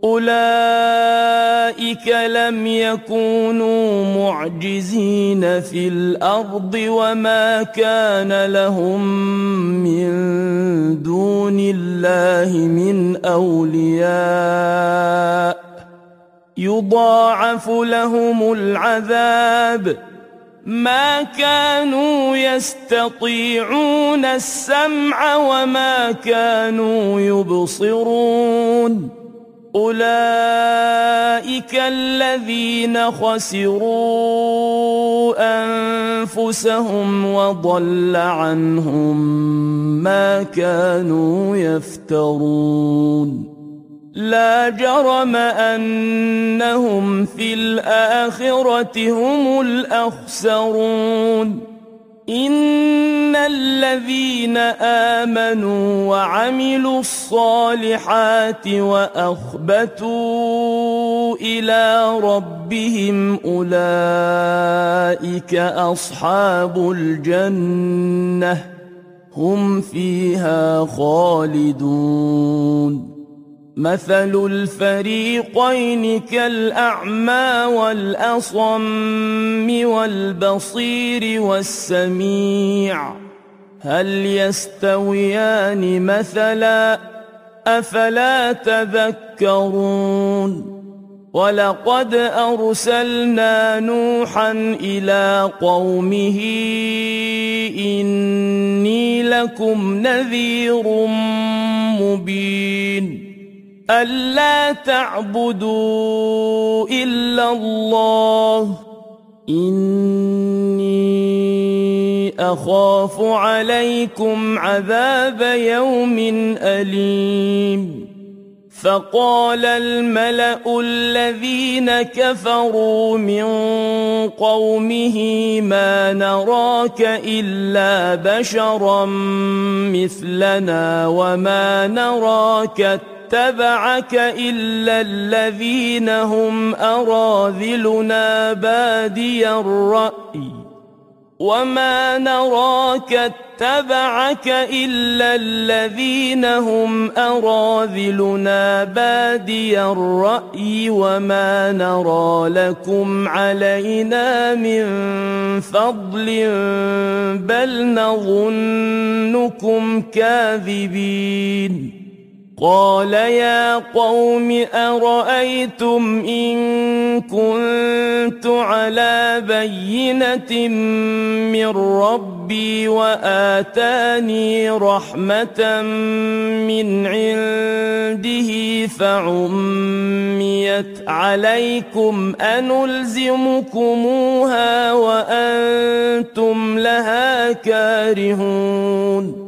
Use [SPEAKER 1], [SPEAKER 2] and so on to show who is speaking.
[SPEAKER 1] أولئك لم يكونوا معجزين في الأرض وما كان لهم من دون الله من أولياء يضاعف لهم العذاب ما كانوا يستطيعون السمع وما كانوا يبصرون أولئك الذين خسروا أنفسهم وضل عنهم ما كانوا يفترون لا جرم أنهم في الآخرة هم الأخسرون إن الذين آمنوا وعملوا الصالحات وأخبتوا إلى ربهم أولئك أصحاب الجنة هم فيها خالدون مثل الفريقين كالأعمى والأصم والبصير والسميع هل يستويان مثلا أفلا تذكرون ولقد أرسلنا نوحا إلى قومه إني لكم نذير مبين ألا تعبدوا إلا الله إني أخاف عليكم عذاب يوم أليم فقال الملأ الذين كفروا من قومه ما نراك إلا بشرا مثلنا وما نراك اتبعك إلا الذين هم أراذلنا بادي الرأي وما نراك اتبعك إلا الذين هم أراذلنا بادي الرأي وما نرى لكم علينا من فضل بل نظنكم كاذبين قال يا قوم أرأيتم إن كنت على بينة من ربي وآتاني رحمة من عنده فعميت عليكم أنلزمكموها وأنتم لها كارهون